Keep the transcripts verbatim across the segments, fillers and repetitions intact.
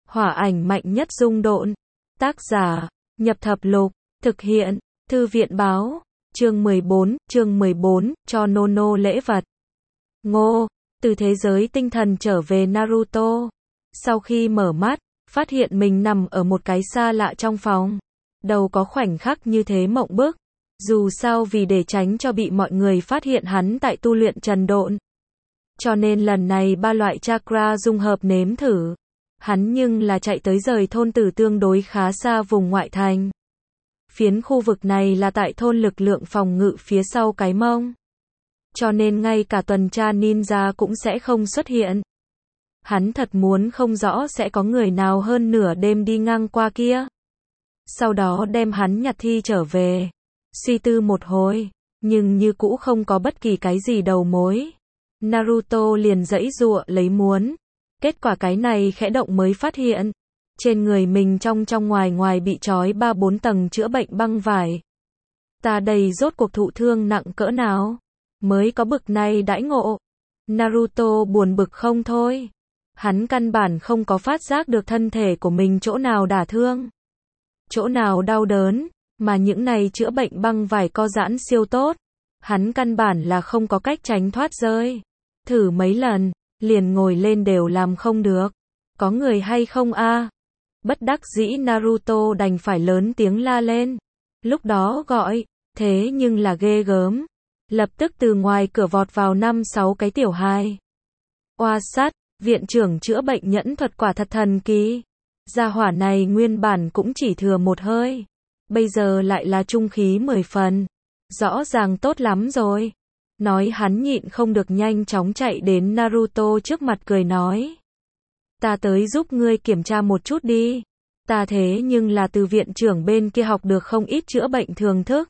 Hỏa ảnh mạnh nhất dung độn. Tác giả, Nhập Thập Lục, thực hiện, Thư viện báo, chương mười bốn, chương mười bốn, cho Nono lễ vật. Ngô, từ thế giới tinh thần trở về Naruto. Sau khi mở mắt, phát hiện mình nằm ở một cái xa lạ trong phòng. Đầu có khoảnh khắc như thế mộng bức. Dù sao vì để tránh cho bị mọi người phát hiện hắn tại tu luyện trần độn. Cho nên lần này ba loại chakra dung hợp nếm thử. Hắn nhưng là chạy tới rời thôn tử tương đối khá xa vùng ngoại thành. Phiến khu vực này là tại thôn lực lượng phòng ngự phía sau cái mông. Cho nên ngay cả tuần tra ninja cũng sẽ không xuất hiện. Hắn thật muốn không rõ sẽ có người nào hơn nửa đêm đi ngang qua kia. Sau đó đem hắn nhặt thi trở về. Suy tư một hồi, nhưng như cũ không có bất kỳ cái gì đầu mối. Naruto liền giãy giụa lấy muốn. Kết quả cái này khẽ động mới phát hiện. Trên người mình trong trong ngoài ngoài bị trói ba bốn tầng chữa bệnh băng vải. Ta đây rốt cuộc thụ thương nặng cỡ nào? Mới có bực này đãi ngộ. Naruto buồn bực không thôi. Hắn căn bản không có phát giác được thân thể của mình chỗ nào đả thương. Chỗ nào đau đớn, mà những này chữa bệnh băng vải co giãn siêu tốt. Hắn căn bản là không có cách tránh thoát rơi. Thử mấy lần, liền ngồi lên đều làm không được. Có người hay không a? Bất đắc dĩ Naruto đành phải lớn tiếng la lên. Lúc đó gọi, thế nhưng là ghê gớm. Lập tức từ ngoài cửa vọt vào năm sáu cái tiểu hài. Oa sát, viện trưởng chữa bệnh nhẫn thuật quả thật thần kỳ. Gia hỏa này nguyên bản cũng chỉ thừa một hơi. Bây giờ lại là trung khí mười phần. Rõ ràng tốt lắm rồi. Nói hắn nhịn không được nhanh chóng chạy đến Naruto trước mặt cười nói. Ta tới giúp ngươi kiểm tra một chút đi. Ta thế nhưng là từ viện trưởng bên kia học được không ít chữa bệnh thường thức.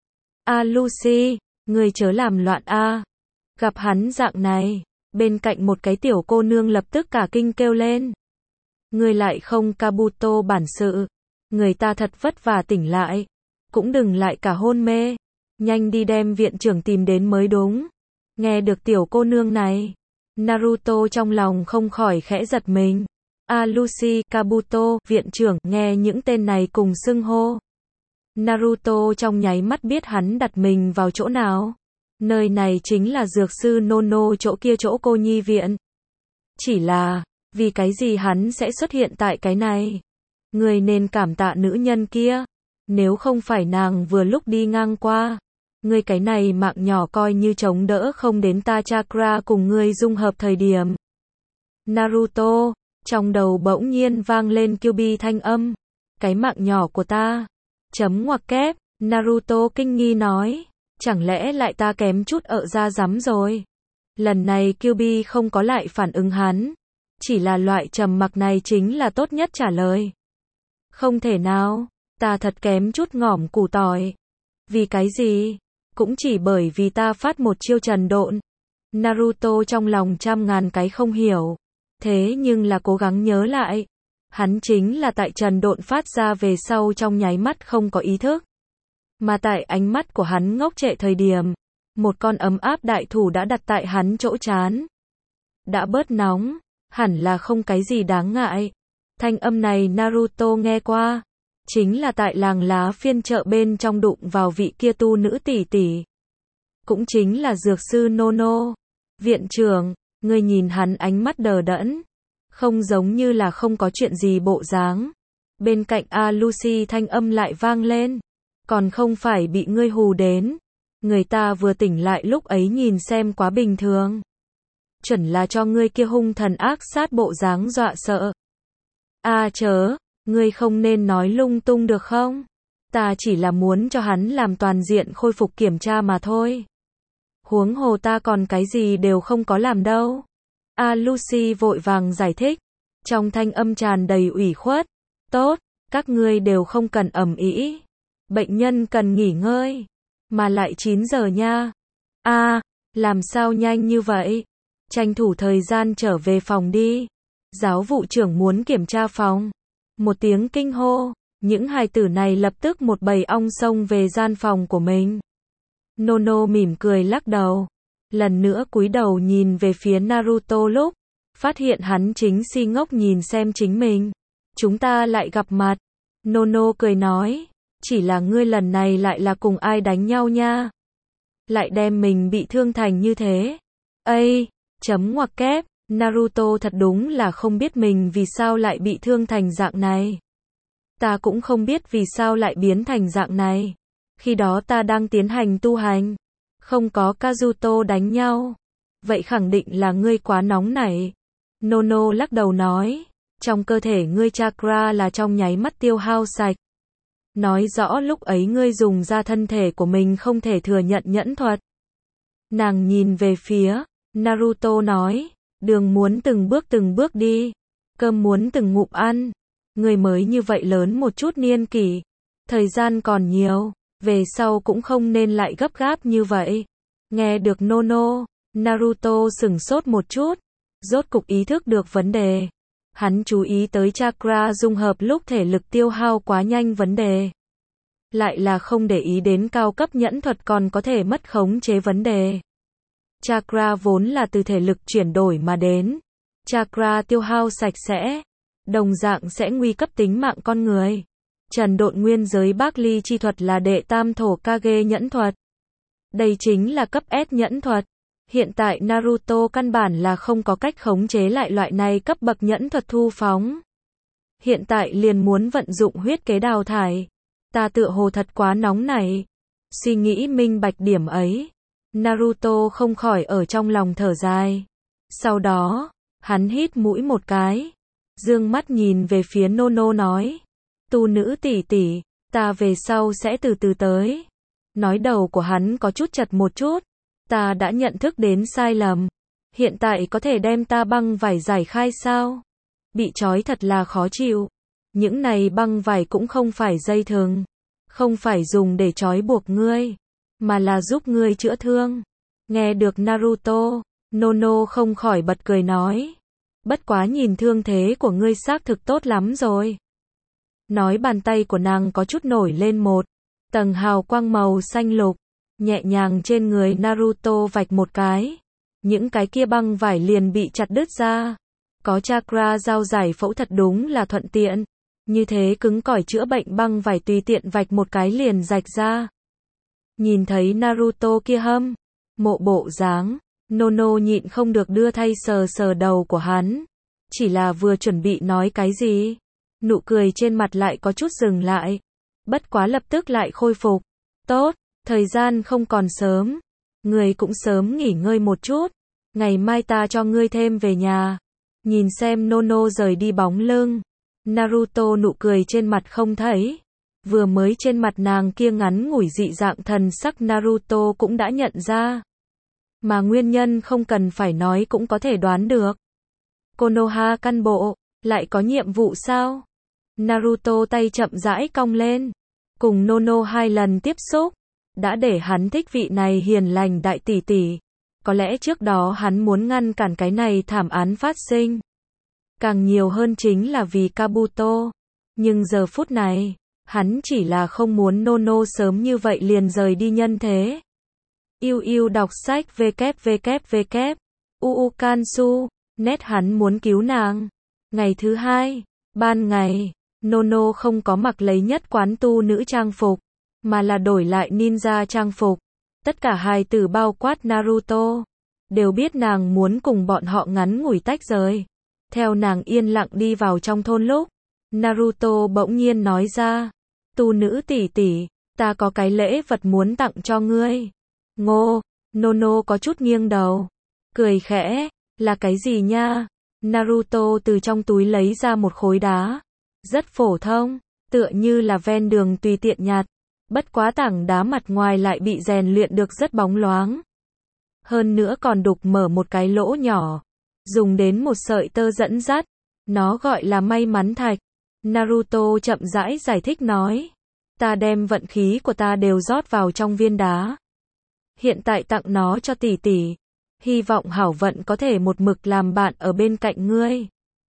A Lucy, ngươi chớ làm loạn a. Gặp hắn dạng này, bên cạnh một cái tiểu cô nương lập tức cả kinh kêu lên. Ngươi lại không Kabuto bản sự. Người ta thật vất vả tỉnh lại. Cũng đừng lại cả hôn mê. Nhanh đi đem viện trưởng tìm đến mới đúng. Nghe được tiểu cô nương này. Naruto trong lòng không khỏi khẽ giật mình. A Lucy, Kabuto, viện trưởng, nghe những tên này cùng xưng hô. Naruto trong nháy mắt biết hắn đặt mình vào chỗ nào. Nơi này chính là dược sư Nono, chỗ kia chỗ cô nhi viện. Chỉ là, vì cái gì hắn sẽ xuất hiện tại cái này? Người nên cảm tạ nữ nhân kia. Nếu không phải nàng vừa lúc đi ngang qua. Ngươi cái này mạng nhỏ coi như chống đỡ không đến ta chakra cùng ngươi dung hợp thời điểm. Naruto, trong đầu bỗng nhiên vang lên Kyuubi thanh âm. Cái mạng nhỏ của ta. Chấm ngoặc kép, Naruto kinh nghi nói. Chẳng lẽ lại ta kém chút ợ ra rắm rồi. Lần này Kyuubi không có lại phản ứng hắn. Chỉ là loại trầm mặc này chính là tốt nhất trả lời. Không thể nào, ta thật kém chút ngỏm củ tỏi. Vì cái gì? Cũng chỉ bởi vì ta phát một chiêu trần độn. Naruto trong lòng trăm ngàn cái không hiểu. Thế nhưng là cố gắng nhớ lại. Hắn chính là tại trần độn phát ra về sau trong nháy mắt không có ý thức. Mà tại ánh mắt của hắn ngốc trệ thời điểm. Một con ấm áp đại thủ đã đặt tại hắn chỗ trán. Đã bớt nóng. Hẳn là không cái gì đáng ngại. Thanh âm này Naruto nghe qua. Chính là tại làng lá phiên chợ bên trong đụng vào vị kia tu nữ tỷ tỷ. Cũng chính là dược sư Nono. Viện trưởng, ngươi nhìn hắn ánh mắt đờ đẫn. Không giống như là không có chuyện gì bộ dáng. Bên cạnh A Lucy thanh âm lại vang lên. Còn không phải bị ngươi hù đến. Người ta vừa tỉnh lại lúc ấy nhìn xem quá bình thường. Chuẩn là cho ngươi kia hung thần ác sát bộ dáng dọa sợ. A à chớ. Ngươi không nên nói lung tung được không? Ta chỉ là muốn cho hắn làm toàn diện khôi phục kiểm tra mà thôi. Huống hồ ta còn cái gì đều không có làm đâu. A Lucy vội vàng giải thích. Trong thanh âm tràn đầy ủy khuất. Tốt, các ngươi đều không cần ầm ĩ. Bệnh nhân cần nghỉ ngơi. Mà lại chín giờ nha. A, à, làm sao nhanh như vậy? Tranh thủ thời gian trở về phòng đi. Giáo vụ trưởng muốn kiểm tra phòng. Một tiếng kinh hô, những hài tử này lập tức một bầy ong xông về gian phòng của mình. Nono mỉm cười lắc đầu, lần nữa cúi đầu nhìn về phía Naruto lúc, phát hiện hắn chính si ngốc nhìn xem chính mình. chúng ta lại gặp mặt. Nono cười nói, chỉ là ngươi lần này lại là cùng ai đánh nhau nha. Lại đem mình bị thương thành như thế. Ây, chấm ngoặc kép, Naruto thật đúng là không biết mình vì sao lại bị thương thành dạng này. Ta cũng không biết vì sao lại biến thành dạng này. Khi đó ta đang tiến hành tu hành. Không có Kazuto đánh nhau. Vậy khẳng định là ngươi quá nóng nảy. Nono lắc đầu nói. Trong cơ thể ngươi chakra là trong nháy mắt tiêu hao sạch. Nói rõ lúc ấy ngươi dùng ra thân thể của mình không thể thừa nhận nhẫn thuật. Nàng nhìn về phía Naruto nói. Đường muốn từng bước từng bước đi. Cơm muốn từng ngụm ăn. Ngươi mới như vậy lớn một chút niên kỷ. Thời gian còn nhiều. Về sau cũng không nên lại gấp gáp như vậy. Nghe được Nono, Naruto sửng sốt một chút. Rốt cục ý thức được vấn đề. Hắn chú ý tới chakra dung hợp lúc thể lực tiêu hao quá nhanh vấn đề. Lại là không để ý đến cao cấp nhẫn thuật còn có thể mất khống chế vấn đề. Chakra vốn là từ thể lực chuyển đổi mà đến. Chakra tiêu hao sạch sẽ. Đồng dạng sẽ nguy cấp tính mạng con người. Trần độn nguyên giới Bác Ly chi thuật là đệ tam thổ Kage nhẫn thuật. Đây chính là cấp S nhẫn thuật. Hiện tại Naruto căn bản là không có cách khống chế lại loại này cấp bậc nhẫn thuật thu phóng. Hiện tại liền muốn vận dụng huyết kế đào thải. Ta tựa hồ thật quá nóng này. Suy nghĩ minh bạch điểm ấy. Naruto không khỏi ở trong lòng thở dài. Sau đó, hắn hít mũi một cái. Dương mắt nhìn về phía Nono nói. Tu nữ tỷ tỷ, ta về sau sẽ từ từ tới. Nói đầu của hắn có chút chật một chút. Ta đã nhận thức đến sai lầm. Hiện tại có thể đem ta băng vải giải khai sao? Bị trói thật là khó chịu. Những này băng vải cũng không phải dây thừng. Không phải dùng để trói buộc ngươi. Mà là giúp ngươi chữa thương. Nghe được Naruto, Nono không khỏi bật cười nói. Bất quá nhìn thương thế của ngươi xác thực tốt lắm rồi. Nói bàn tay của nàng có chút nổi lên một tầng hào quang màu xanh lục. Nhẹ nhàng trên người Naruto vạch một cái. Những cái kia băng vải liền bị chặt đứt ra. Có chakra dao giải phẫu thật đúng là thuận tiện. Như thế cứng cỏi chữa bệnh băng vải tùy tiện vạch một cái liền rạch ra. Nhìn thấy Naruto kia hâm mộ bộ dáng, Nono nhịn không được đưa tay sờ sờ đầu của hắn. Chỉ là vừa chuẩn bị nói cái gì, nụ cười trên mặt lại có chút dừng lại. Bất quá lập tức lại khôi phục. Tốt, thời gian không còn sớm. Ngươi cũng sớm nghỉ ngơi một chút. Ngày mai ta cho ngươi thêm về nhà. Nhìn xem Nono rời đi bóng lưng. Naruto nụ cười trên mặt không thấy. Vừa mới trên mặt nàng kia ngắn ngủi dị dạng thần sắc Naruto cũng đã nhận ra. Mà nguyên nhân không cần phải nói cũng có thể đoán được. Konoha căn bộ, lại có nhiệm vụ sao? Naruto tay chậm rãi cong lên. Cùng Nono hai lần tiếp xúc. Đã để hắn thích vị này hiền lành đại tỷ tỷ. Có lẽ trước đó hắn muốn ngăn cản cái này thảm án phát sinh. Càng nhiều hơn chính là vì Kabuto. Nhưng giờ phút này, hắn chỉ là không muốn Nono sớm như vậy liền rời đi nhân thế. Yêu yêu đọc sách www. Uu Kansu, nét hắn muốn cứu nàng. Ngày thứ hai, ban ngày, Nono không có mặc lấy nhất quán tu nữ trang phục, mà là đổi lại ninja trang phục. Tất cả hài tử bao quát Naruto, đều biết nàng muốn cùng bọn họ ngắn ngủi tách rời. Theo nàng yên lặng đi vào trong thôn lúc, Naruto bỗng nhiên nói ra. Tu nữ tỷ tỷ, ta có cái lễ vật muốn tặng cho ngươi. Ngô, Nono có chút nghiêng đầu. Cười khẽ, là cái gì nha? Naruto từ trong túi lấy ra một khối đá. Rất phổ thông, tựa như là ven đường tùy tiện nhặt. Bất quá tảng đá mặt ngoài lại bị rèn luyện được rất bóng loáng. Hơn nữa còn đục mở một cái lỗ nhỏ. Dùng đến một sợi tơ dẫn dắt. Nó gọi là may mắn thạch. Naruto chậm rãi giải thích nói. Ta đem vận khí của ta đều rót vào trong viên đá. Hiện tại tặng nó cho tỷ tỷ. Hy vọng hảo vận có thể một mực làm bạn ở bên cạnh ngươi.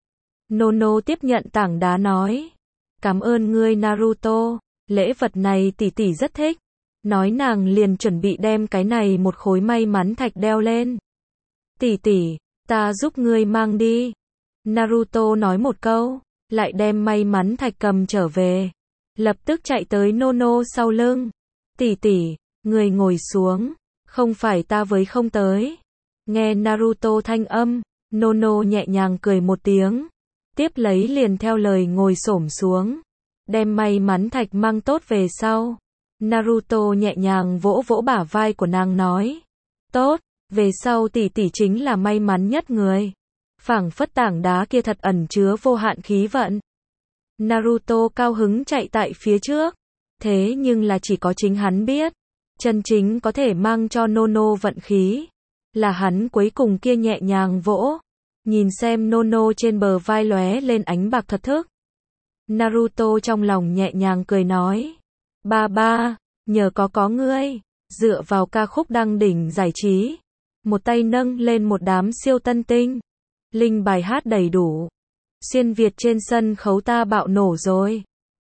Nono tiếp nhận tảng đá nói. Cảm ơn ngươi Naruto. Lễ vật này tỷ tỷ rất thích. Nói nàng liền chuẩn bị đem cái này một khối may mắn thạch đeo lên. Tỷ tỷ, ta giúp ngươi mang đi. Naruto nói một câu. lại đem may mắn thạch cầm trở về. Lập tức chạy tới Nono sau lưng. Tỷ tỷ, người ngồi xuống, không phải ta với không tới. Nghe Naruto thanh âm, Nono nhẹ nhàng cười một tiếng, tiếp lấy liền theo lời ngồi xổm xuống, đem may mắn thạch mang tốt về sau. Naruto nhẹ nhàng vỗ vỗ bả vai của nàng nói, tốt, về sau tỷ tỷ chính là may mắn nhất người. Phảng phất tảng đá kia thật ẩn chứa vô hạn khí vận. Naruto cao hứng chạy tại phía trước, thế nhưng là chỉ có chính hắn biết, chân chính có thể mang cho Nono vận khí, là hắn cuối cùng kia nhẹ nhàng vỗ, nhìn xem Nono trên bờ vai lóe lên ánh bạc thật thức. Naruto trong lòng nhẹ nhàng cười nói, ba ba, nhờ có có ngươi, dựa vào ca khúc đăng đỉnh giải trí, một tay nâng lên một đám siêu tân tinh, linh bài hát đầy đủ, xuyên Việt trên sân khấu ta bạo nổ rồi.